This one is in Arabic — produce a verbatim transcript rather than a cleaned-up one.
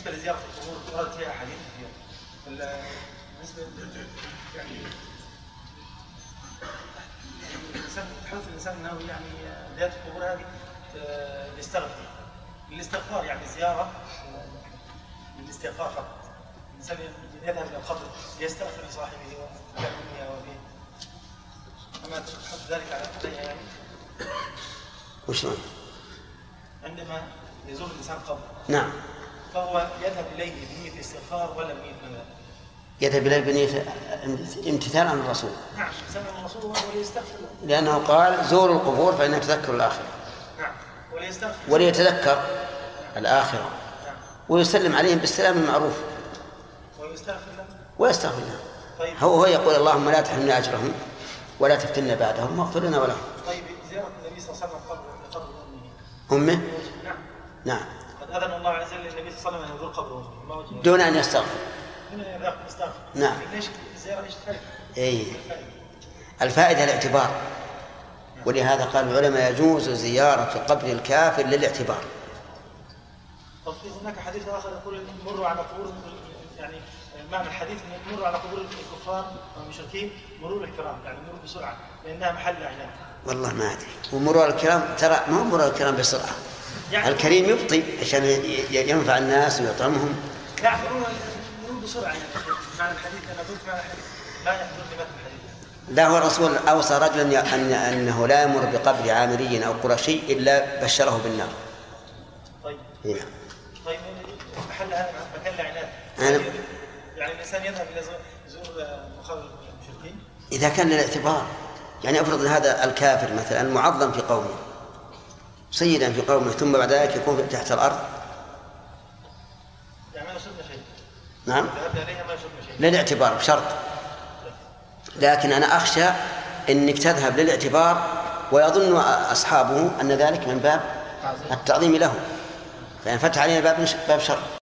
بالنسبة لزيارة القبور وردت فيها أحاديث كثيرة. بالنسبة يعني الإنسان تحدث الإنسان أنه يعني زيارة القبور هذه يستغفر للاستغفار، يعني زيارة للاستغفار فقط. الإنسان يذهب إلى القبر يستغفر لصاحبه وكلامه وفيه، أما تحدث ذلك عليها يعني وش نعم؟ عندما يزور الإنسان قبر نعم فهو يذهب إليه بنية الاستغفار ولا بنية ماذا؟ يذهب إليه بنية امتثال عن الرسول. نعم امتثال عن الرسول وليستغفر، لأنه قال زوروا القبور فإنها تذكر الآخرة. نعم وليستغفر وليتذكر نعم. الآخرة نعم. ويسلم عليهم بالسلام المعروف ويستغفر لهم ويستغفر لهم. طيب. هو هو يقول اللهم لا تحرمنا أجرهم ولا تفتنا بعدهم واغفر لنا ولهم. طيب زيارة النبي صلى الله عليه وسلم قبر قبر أمه؟ نعم نعم قد أذن الله عز وجل للنبي صلى الله عليه وسلم أن يزور قبر أمه دون أن يستغفر. دون أن يستغفر. نعم. ليش الزيارة ايش الفائدة؟ أي الفائدة الاعتبار، ولهذا قال العلماء يجوز زيارة قبر الكافر للاعتبار. طب هناك حديث آخر يقول مروا على قبور، يعني معنى الحديث أن مروا على قبور الكفار والمشركين مرور الكرام، يعني مرور بسرعة لأنها محل عناد. والله ما أدري. ومرور الكرام ترى ما هو مرور الكرام بسرعة، يعني الكريم يبطي عشان ينفع الناس ويطعمهم. لا مرور مرور بسرعة يعني معنى الحديث. أنا قلت معنى الحديث لا يحضرني مثل الحديث. لا هو الرسول أوصى رجلا أن أنه لا يمر بقبر عامري أو قرشي إلا بشره بالنار. طيب. هنا. طيب محل هذا مكان العناد. أنا... يعني الإنسان يذهب إلى يزور مقابر المشركين. إذا كان للاعتبار، يعني أفرض هذا الكافر مثلا معظم في قومه سيدا في قومه ثم بعد ذلك يكون تحت الأرض. يعني ما يشرب شيء. نعم. ذهب إليها ما يشرب شيء. للاعتبار بشرط. لكن أنا أخشى أنك تذهب للاعتبار ويظن أصحابه أن ذلك من باب التعظيم له، فإن فتح علينا باب باب شر.